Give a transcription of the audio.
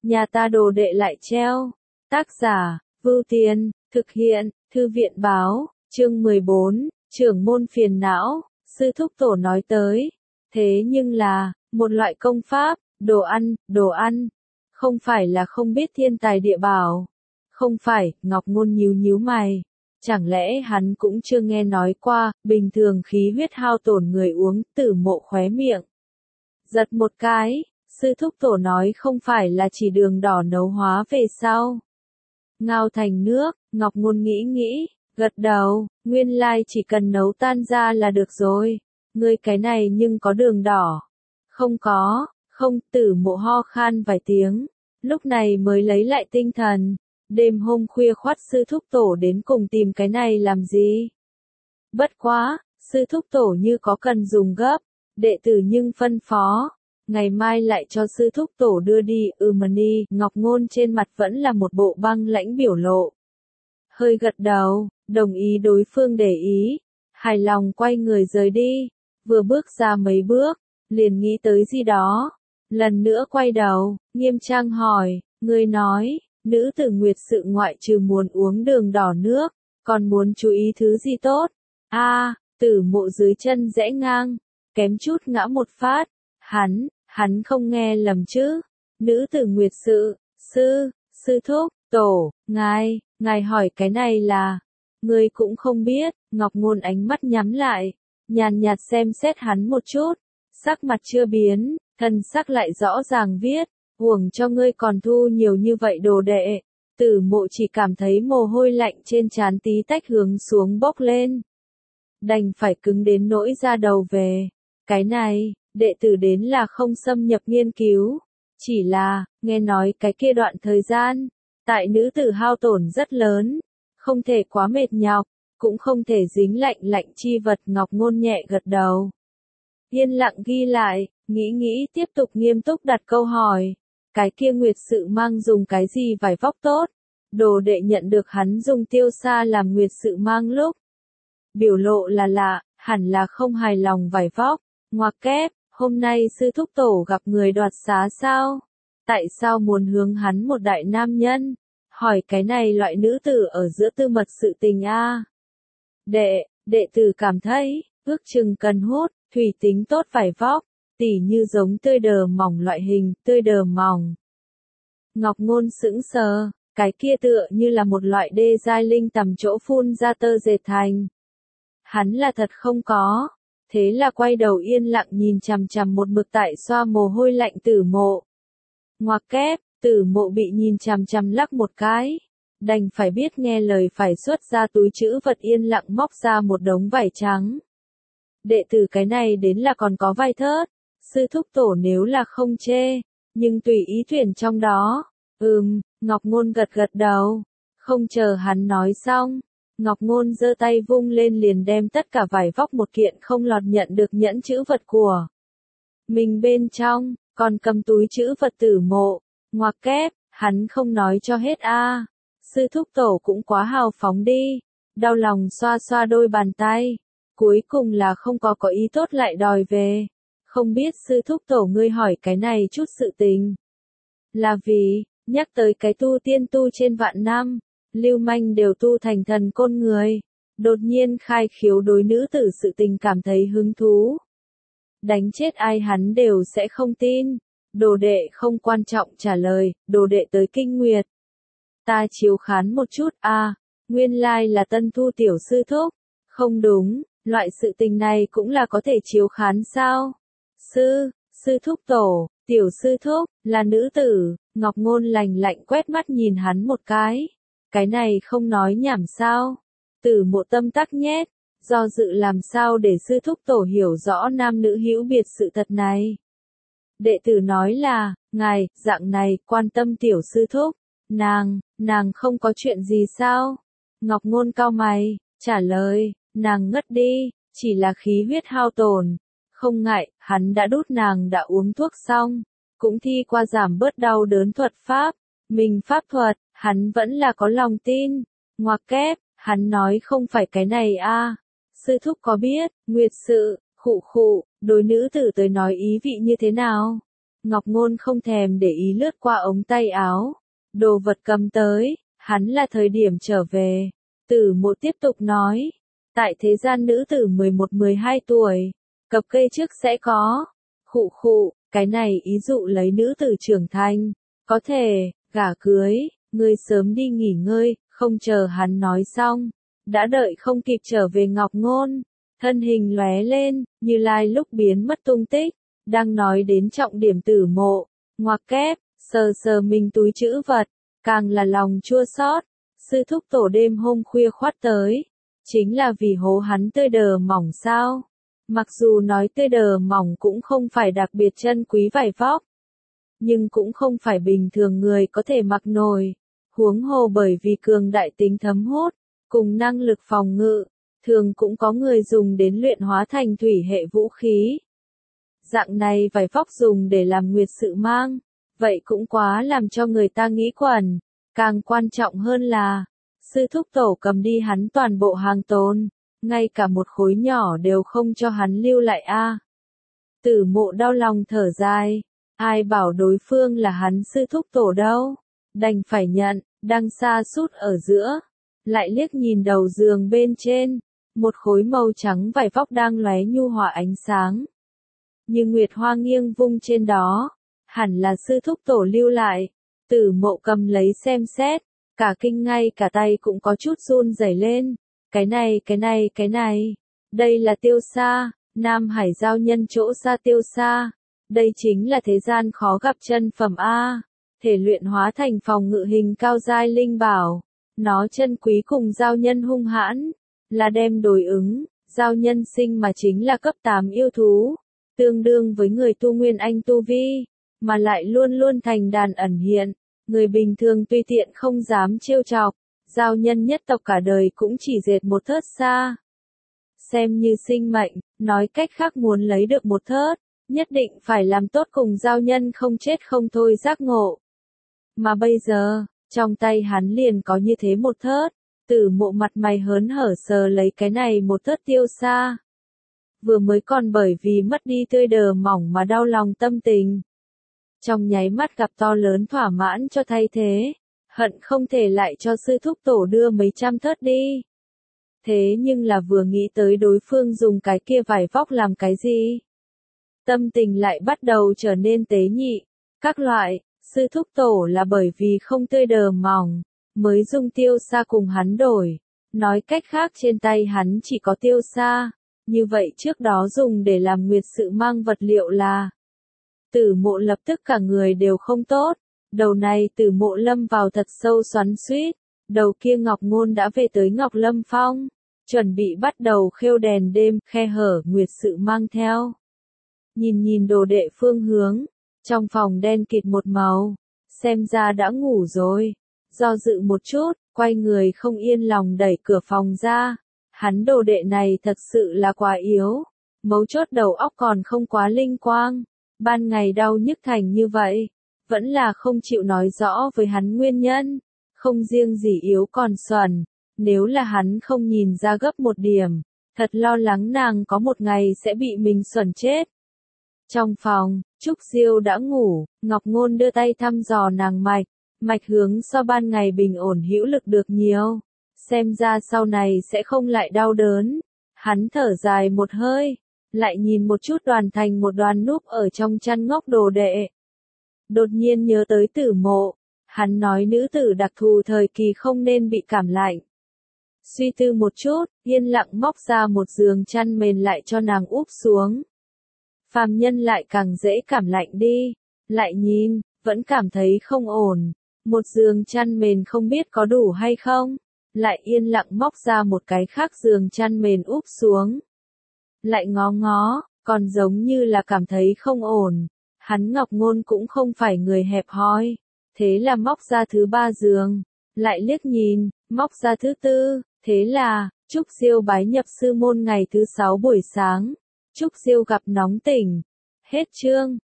nhà ta đồ đệ lại treo. Tác giả, Vưu Tiên, thực hiện, Thư viện báo, chương 14, trưởng môn phiền não, sư thúc tổ nói tới. Thế nhưng là, một loại công pháp, đồ ăn, không phải là không biết thiên tài địa bảo. Không phải, Ngọc Ngôn nhíu mày. Chẳng lẽ hắn cũng chưa nghe nói qua, bình thường khí huyết hao tổn người uống, Tử Mộ khóe miệng. Giật một cái, sư thúc tổ nói không phải là chỉ đường đỏ nấu hóa về sau. Ngao thành nước, Ngọc Ngôn nghĩ, gật đầu, nguyên lai chỉ cần nấu tan ra là được rồi. Ngươi cái này nhưng có đường đỏ. Không có, không, Tử Mộ ho khan vài tiếng, lúc này mới lấy lại tinh thần. Đêm hôm khuya khoắt sư thúc tổ đến cùng tìm cái này làm gì? Bất quá, sư thúc tổ như có cần dùng gấp, đệ tử nhưng phân phó, ngày mai lại cho sư thúc tổ đưa đi. Mani, Ngọc Ngôn trên mặt vẫn là một bộ băng lãnh biểu lộ. Hơi gật đầu, đồng ý đối phương để ý, hài lòng quay người rời đi, vừa bước ra mấy bước, liền nghĩ tới gì đó, lần nữa quay đầu, nghiêm trang hỏi, ngươi nói, nữ tử nguyệt sự ngoại trừ muốn uống đường đỏ nước, còn muốn chú ý thứ gì tốt? Tử Mộ dưới chân rẽ ngang, kém chút ngã một phát, hắn không nghe lầm chứ? Nữ tử nguyệt sự, sư thúc, tổ, ngài hỏi cái này là, ngươi cũng không biết. Ngọc Ngôn ánh mắt nhắm lại, nhàn nhạt xem xét hắn một chút, sắc mặt chưa biến, thân sắc lại rõ ràng viết, uổng cho ngươi còn thu nhiều như vậy đồ đệ. Tử Mộ chỉ cảm thấy mồ hôi lạnh trên trán tí tách hướng xuống bốc lên. Đành phải cứng đến nỗi ra đầu về. Cái này, đệ tử đến là không xâm nhập nghiên cứu. Chỉ là, nghe nói cái kia đoạn thời gian, tại nữ tử hao tổn rất lớn. Không thể quá mệt nhọc, cũng không thể dính lạnh chi vật. Ngọc Ngôn nhẹ gật đầu. Yên lặng ghi lại, nghĩ tiếp tục nghiêm túc đặt câu hỏi. Cái kia nguyệt sự mang dùng cái gì vải vóc tốt? Đồ đệ nhận được hắn dùng tiêu sa làm nguyệt sự mang lúc. Biểu lộ là lạ, hẳn là không hài lòng vải vóc. Ngoặc kép, hôm nay sư thúc tổ gặp người đoạt xá sao? Tại sao muốn hướng hắn một đại nam nhân? Hỏi cái này loại nữ tử ở giữa tư mật sự tình a. Đệ tử cảm thấy, ước chừng cần hút, thủy tính tốt vải vóc, tỉ như giống tươi đờ mỏng loại hình, tươi đờ mỏng. Ngọc Ngôn sững sờ, cái kia tựa như là một loại đê giai linh tầm chỗ phun ra tơ dệt thành. Hắn là thật không có, thế là quay đầu yên lặng nhìn chằm một mực tại xoa mồ hôi lạnh Tử Mộ. Ngoặc kép, Tử Mộ bị nhìn chằm lắc một cái, đành phải biết nghe lời phải xuất ra túi trữ vật yên lặng móc ra một đống vải trắng. Đệ tử cái này đến là còn có vai thớt, sư thúc tổ nếu là không chê, nhưng tùy ý tuyển trong đó. Ngọc Ngôn gật đầu, không chờ hắn nói xong, Ngọc Ngôn giơ tay vung lên liền đem tất cả vải vóc một kiện không lọt nhận được nhẫn trữ vật của mình bên trong, còn cầm túi trữ vật Tử Mộ. Ngoặc kép, hắn không nói cho hết a. Sư thúc tổ cũng quá hào phóng đi, đau lòng xoa đôi bàn tay, cuối cùng là không có ý tốt lại đòi về. Không biết sư thúc tổ ngươi hỏi cái này chút sự tình. Là vì, nhắc tới cái tu tiên tu trên vạn năm, lưu manh đều tu thành thần côn người. Đột nhiên khai khiếu đối nữ tử sự tình cảm thấy hứng thú. Đánh chết ai hắn đều sẽ không tin. Đồ đệ không quan trọng trả lời, đồ đệ tới kinh nguyệt. Ta chiếu khán một chút nguyên lai là tân thu tiểu sư thúc. Không đúng, loại sự tình này cũng là có thể chiếu khán sao? Sư thúc tổ, tiểu sư thúc, là nữ tử. Ngọc Ngôn lạnh quét mắt nhìn hắn một cái. Cái này không nói nhảm sao? Tử Mộ tâm tắc nhét, do dự làm sao để sư thúc tổ hiểu rõ nam nữ hữu biệt sự thật này. Đệ tử nói là, ngài, dạng này, quan tâm tiểu sư thúc. Nàng không có chuyện gì sao? Ngọc Ngôn cau mày, trả lời, nàng ngất đi, chỉ là khí huyết hao tổn. Không ngại, hắn đã đút nàng đã uống thuốc xong, cũng thi qua giảm bớt đau đớn thuật pháp. Mình pháp thuật, hắn vẫn là có lòng tin. Ngoặc kép, hắn nói không phải cái này a. Sư thúc có biết, nguyệt sự, khụ, đối nữ tử tới nói ý vị như thế nào? Ngọc Ngôn không thèm để ý lướt qua ống tay áo. Đồ vật cầm tới, hắn là thời điểm trở về. Tử Mộ tiếp tục nói. Tại thế gian nữ tử 11-12 tuổi, cập kê trước sẽ có. Khụ khụ, cái này ý dụ lấy nữ tử trưởng thành. Có thể, gả cưới, ngươi sớm đi nghỉ ngơi, không chờ hắn nói xong. Đã đợi không kịp trở về Ngọc Ngôn. Thân hình lóe lên, Như Lai lúc biến mất tung tích. Đang nói đến trọng điểm Tử Mộ. Ngoặc kép, sờ sờ mình túi trữ vật. Càng là lòng chua xót. Sư thúc tổ đêm hôm khuya khoắt tới. Chính là vì hố hắn tươi đờ mỏng sao. Mặc dù nói tươi đờ mỏng cũng không phải đặc biệt chân quý vải vóc. Nhưng cũng không phải bình thường người có thể mặc nổi. Huống hồ bởi vì cường đại tính thấm hút, cùng năng lực phòng ngự, thường cũng có người dùng đến luyện hóa thành thủy hệ vũ khí. Dạng này vải vóc dùng để làm nguyệt sự mang, vậy cũng quá làm cho người ta nghĩ quẩn. Càng quan trọng hơn là, sư thúc tổ cầm đi hắn toàn bộ hàng tồn, ngay cả một khối nhỏ đều không cho hắn lưu lại a. Tử Mộ đau lòng thở dài, ai bảo đối phương là hắn sư thúc tổ đâu, đành phải nhận, đang xa sút ở giữa, lại liếc nhìn đầu giường bên trên, một khối màu trắng vải vóc đang lóe nhu hòa ánh sáng. Như nguyệt hoa nghiêng vung trên đó, hẳn là sư thúc tổ lưu lại. Tử Mộ cầm lấy xem xét, cả kinh ngay cả tay cũng có chút run rẩy lên. Cái này, đây là tiêu sa, Nam Hải giao nhân chỗ sa tiêu sa. Đây chính là thế gian khó gặp chân phẩm A, thể luyện hóa thành phòng ngự hình cao giai linh bảo. Nó chân quý cùng giao nhân hung hãn, là đem đối ứng, giao nhân sinh mà chính là cấp 8 yêu thú, tương đương với người tu nguyên anh tu vi, mà lại luôn luôn thành đàn ẩn hiện, người bình thường tùy tiện không dám trêu chọc, giao nhân nhất tộc cả đời cũng chỉ dệt một thớt sa. Xem như sinh mệnh, nói cách khác muốn lấy được một thớt, nhất định phải làm tốt cùng giao nhân không chết không thôi giác ngộ. Mà bây giờ, trong tay hắn liền có như thế một thớt, Tử Mộ mặt mày hớn hở sờ lấy cái này một thớt tiêu sa. Vừa mới còn bởi vì mất đi tươi đờ mỏng mà đau lòng tâm tình. Trong nháy mắt gặp to lớn thỏa mãn cho thay thế, hận không thể lại cho sư thúc tổ đưa mấy trăm thớt đi. Thế nhưng là vừa nghĩ tới đối phương dùng cái kia vải vóc làm cái gì, tâm tình lại bắt đầu trở nên tế nhị. Các loại, sư thúc tổ là bởi vì không tươi đờ mỏng, mới dùng tiêu sa cùng hắn đổi. Nói cách khác trên tay hắn chỉ có tiêu sa, như vậy trước đó dùng để làm nguyệt sự mang vật liệu là. Tử Mộ lập tức cả người đều không tốt, đầu này Tử Mộ lâm vào thật sâu xoắn xuýt, đầu kia Ngọc Ngôn đã về tới Ngọc Lâm Phong, chuẩn bị bắt đầu khêu đèn đêm, khe hở nguyệt sự mang theo. Nhìn đồ đệ phương hướng, trong phòng đen kịt một màu, xem ra đã ngủ rồi. Do dự một chút, quay người không yên lòng đẩy cửa phòng ra. Hắn đồ đệ này thật sự là quá yếu, mấu chốt đầu óc còn không quá linh quang. Ban ngày đau nhức thành như vậy, vẫn là không chịu nói rõ với hắn nguyên nhân. Không riêng gì yếu còn xuẩn, nếu là hắn không nhìn ra gấp một điểm, thật lo lắng nàng có một ngày sẽ bị mình xuẩn chết. Trong phòng, Trúc Diêu đã ngủ, Ngọc Ngôn đưa tay thăm dò nàng mạch hướng so ban ngày bình ổn hữu lực được nhiều. Xem ra sau này sẽ không lại đau đớn. Hắn thở dài một hơi, lại nhìn một chút đoàn thành một đoàn núp ở trong chăn ngốc đồ đệ. Đột nhiên nhớ tới Tử Mộ, hắn nói nữ tử đặc thù thời kỳ không nên bị cảm lạnh. Suy tư một chút, yên lặng móc ra một giường chăn mền lại cho nàng úp xuống. Phàm nhân lại càng dễ cảm lạnh đi, lại nhìn, vẫn cảm thấy không ổn. Một giường chăn mền không biết có đủ hay không, lại yên lặng móc ra một cái khác giường chăn mền úp xuống. Lại ngó, còn giống như là cảm thấy không ổn. Hắn Ngọc Ngôn cũng không phải người hẹp hòi, thế là móc ra thứ 3 giường, lại liếc nhìn, móc ra thứ 4, thế là, Trúc Diêu bái nhập sư môn ngày thứ 6 buổi sáng. Trúc Diêu gặp nóng tỉnh. Hết chương.